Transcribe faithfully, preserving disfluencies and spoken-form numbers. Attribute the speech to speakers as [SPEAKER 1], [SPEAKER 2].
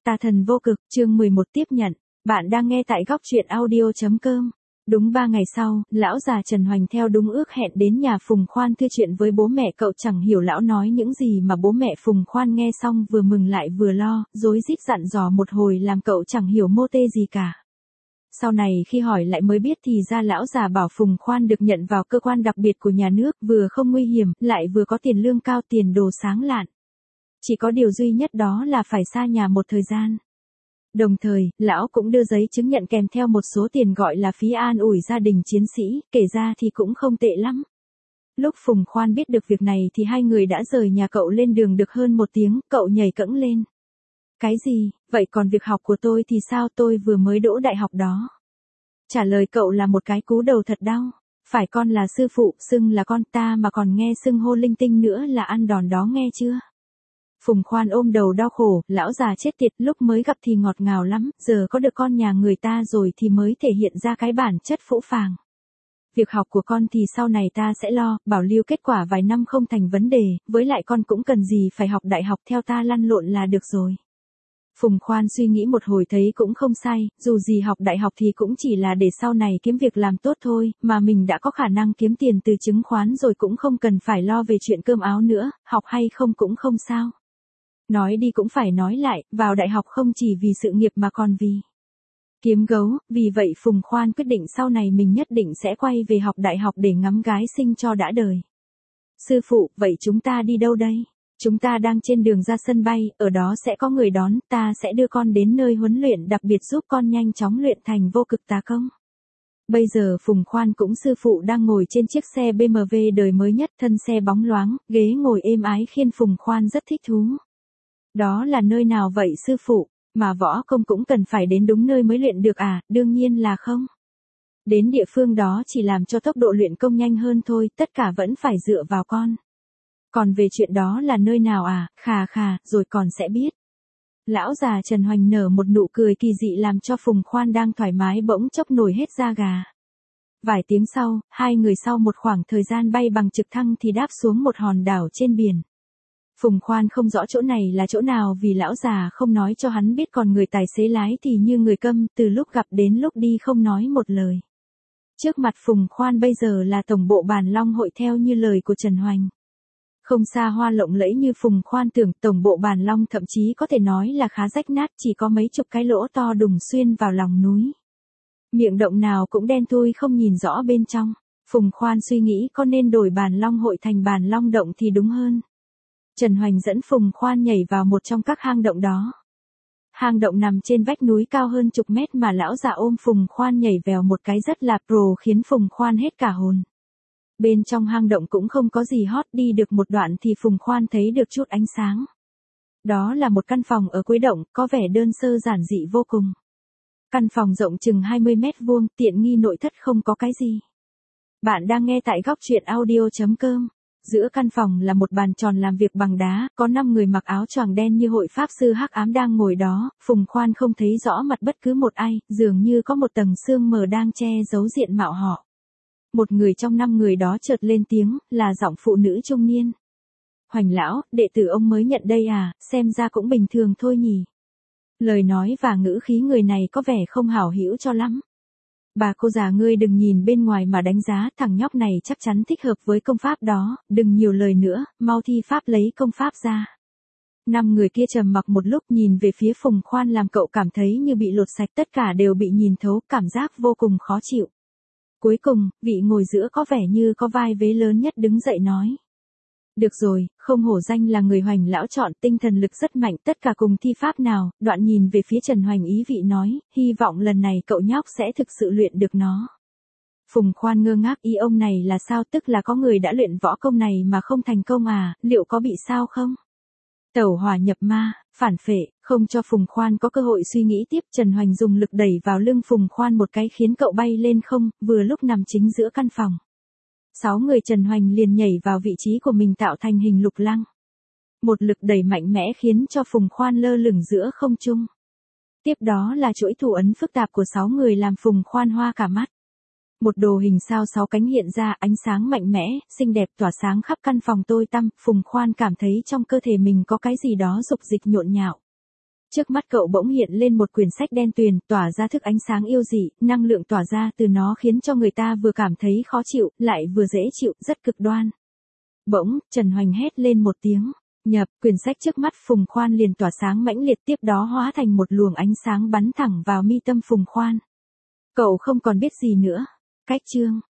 [SPEAKER 1] Tà thần vô cực, chương mười một tiếp nhận. Bạn đang nghe tại góc truyện audio chấm com. Đúng ba ngày sau, lão già Trần Hoành theo đúng ước hẹn đến nhà Phùng Khoan thư chuyện với bố mẹ cậu. Chẳng hiểu lão nói những gì mà bố mẹ Phùng Khoan nghe xong vừa mừng lại vừa lo, rối rít dặn dò một hồi làm cậu chẳng hiểu mô tê gì cả. Sau này khi hỏi lại mới biết thì ra lão già bảo Phùng Khoan được nhận vào cơ quan đặc biệt của nhà nước, vừa không nguy hiểm, lại vừa có tiền lương cao, tiền đồ sáng lạn. Chỉ có điều duy nhất đó là phải xa nhà một thời gian. Đồng thời, lão cũng đưa giấy chứng nhận kèm theo một số tiền gọi là phí an ủi gia đình chiến sĩ, kể ra thì cũng không tệ lắm. Lúc Phùng Khoan biết được việc này thì hai người đã rời nhà cậu lên đường được hơn một tiếng, cậu nhảy cẫng lên. Cái gì, vậy còn việc học của tôi thì sao, tôi vừa mới đỗ đại học đó. Trả lời cậu là một cái cú đầu thật đau. Phải con là sư phụ, xưng là con ta mà còn nghe xưng hô linh tinh nữa là ăn đòn đó nghe chưa? Phùng Khoan ôm đầu đau khổ, lão già chết tiệt, lúc mới gặp thì ngọt ngào lắm, giờ có được con nhà người ta rồi thì mới thể hiện ra cái bản chất phũ phàng. Việc học của con thì sau này ta sẽ lo, bảo lưu kết quả vài năm không thành vấn đề, với lại con cũng cần gì phải học đại học, theo ta lăn lộn là được rồi. Phùng Khoan suy nghĩ một hồi thấy cũng không sai, dù gì học đại học thì cũng chỉ là để sau này kiếm việc làm tốt thôi, mà mình đã có khả năng kiếm tiền từ chứng khoán rồi cũng không cần phải lo về chuyện cơm áo nữa, học hay không cũng không sao. Nói đi cũng phải nói lại, vào đại học không chỉ vì sự nghiệp mà còn vì kiếm gấu, vì vậy Phùng Khoan quyết định sau này mình nhất định sẽ quay về học đại học để ngắm gái xinh cho đã đời. Sư phụ, vậy chúng ta đi đâu đây? Chúng ta đang trên đường ra sân bay, ở đó sẽ có người đón, ta sẽ đưa con đến nơi huấn luyện đặc biệt giúp con nhanh chóng luyện thành vô cực tà công. Bây giờ Phùng Khoan cũng sư phụ đang ngồi trên chiếc xe bê em vê đời mới nhất, thân xe bóng loáng, ghế ngồi êm ái khiến Phùng Khoan rất thích thú. Đó là nơi nào vậy sư phụ, mà võ công cũng cần phải đến đúng nơi mới luyện được à? Đương nhiên là không. Đến địa phương đó chỉ làm cho tốc độ luyện công nhanh hơn thôi, tất cả vẫn phải dựa vào con. Còn về chuyện đó là nơi nào à, khà khà, rồi còn sẽ biết. Lão già Trần Hoành nở một nụ cười kỳ dị làm cho Phùng Khoan đang thoải mái bỗng chốc nổi hết da gà. Vài tiếng sau, hai người sau một khoảng thời gian bay bằng trực thăng thì đáp xuống một hòn đảo trên biển. Phùng Khoan không rõ chỗ này là chỗ nào vì lão già không nói cho hắn biết, còn người tài xế lái thì như người câm, từ lúc gặp đến lúc đi không nói một lời. Trước mặt Phùng Khoan bây giờ là tổng bộ Bàn Long Hội theo như lời của Trần Hoành. Không xa hoa lộng lẫy như Phùng Khoan tưởng, tổng bộ Bàn Long thậm chí có thể nói là khá rách nát, chỉ có mấy chục cái lỗ to đùng xuyên vào lòng núi. Miệng động nào cũng đen thui không nhìn rõ bên trong. Phùng Khoan suy nghĩ có nên đổi Bàn Long Hội thành Bàn Long Động thì đúng hơn. Trần Hoành dẫn Phùng Khoan nhảy vào một trong các hang động đó. Hang động nằm trên vách núi cao hơn chục mét mà lão già ôm Phùng Khoan nhảy vèo một cái rất là pro khiến Phùng Khoan hết cả hồn. Bên trong hang động cũng không có gì hot, đi được một đoạn thì Phùng Khoan thấy được chút ánh sáng. Đó là một căn phòng ở cuối động, có vẻ đơn sơ giản dị vô cùng. Căn phòng rộng chừng hai mươi mét vuông, tiện nghi nội thất không có cái gì. Bạn đang nghe tại góc truyện audio chấm com. Giữa căn phòng là một bàn tròn làm việc bằng đá, có năm người mặc áo choàng đen như hội pháp sư hắc ám đang ngồi đó, Phùng Khoan không thấy rõ mặt bất cứ một ai, dường như có một tầng sương mờ đang che giấu diện mạo họ. Một người trong năm người đó chợt lên tiếng, là giọng phụ nữ trung niên. Hoành lão, đệ tử ông mới nhận đây à, xem ra cũng bình thường thôi nhỉ. Lời nói và ngữ khí người này có vẻ không hảo hữu cho lắm. Bà cô già ngươi đừng nhìn bên ngoài mà đánh giá, thằng nhóc này chắc chắn thích hợp với công pháp đó, đừng nhiều lời nữa, mau thi pháp lấy công pháp ra. Năm người kia trầm mặc một lúc nhìn về phía Phùng Khoan làm cậu cảm thấy như bị lột sạch, tất cả đều bị nhìn thấu, cảm giác vô cùng khó chịu. Cuối cùng, vị ngồi giữa có vẻ như có vai vế lớn nhất đứng dậy nói. Được rồi, không hổ danh là người Hoành lão chọn, tinh thần lực rất mạnh, tất cả cùng thi pháp nào, đoạn nhìn về phía Trần Hoành ý vị nói, hy vọng lần này cậu nhóc sẽ thực sự luyện được nó. Phùng Khoan ngơ ngác, ý ông này là sao, tức là có người đã luyện võ công này mà không thành công à, liệu có bị sao không? Tẩu hỏa nhập ma, phản phệ, không cho Phùng Khoan có cơ hội suy nghĩ tiếp, Trần Hoành dùng lực đẩy vào lưng Phùng Khoan một cái khiến cậu bay lên không, vừa lúc nằm chính giữa căn phòng. Sáu người Trần Hoành liền nhảy vào vị trí của mình tạo thành hình lục lăng. Một lực đẩy mạnh mẽ khiến cho Phùng Khoan lơ lửng giữa không trung. Tiếp đó là chuỗi thủ ấn phức tạp của sáu người làm Phùng Khoan hoa cả mắt. Một đồ hình sao sáu cánh hiện ra, ánh sáng mạnh mẽ, xinh đẹp tỏa sáng khắp căn phòng tối tăm, Phùng Khoan cảm thấy trong cơ thể mình có cái gì đó dục dịch nhộn nhạo. Trước mắt cậu bỗng hiện lên một quyển sách đen tuyền, tỏa ra thức ánh sáng yêu dị, năng lượng tỏa ra từ nó khiến cho người ta vừa cảm thấy khó chịu, lại vừa dễ chịu, rất cực đoan. Bỗng, Trần Hoành hét lên một tiếng, nhập, quyển sách trước mắt Phùng Khoan liền tỏa sáng mãnh liệt, tiếp đó hóa thành một luồng ánh sáng bắn thẳng vào mi tâm Phùng Khoan. Cậu không còn biết gì nữa. Cách chương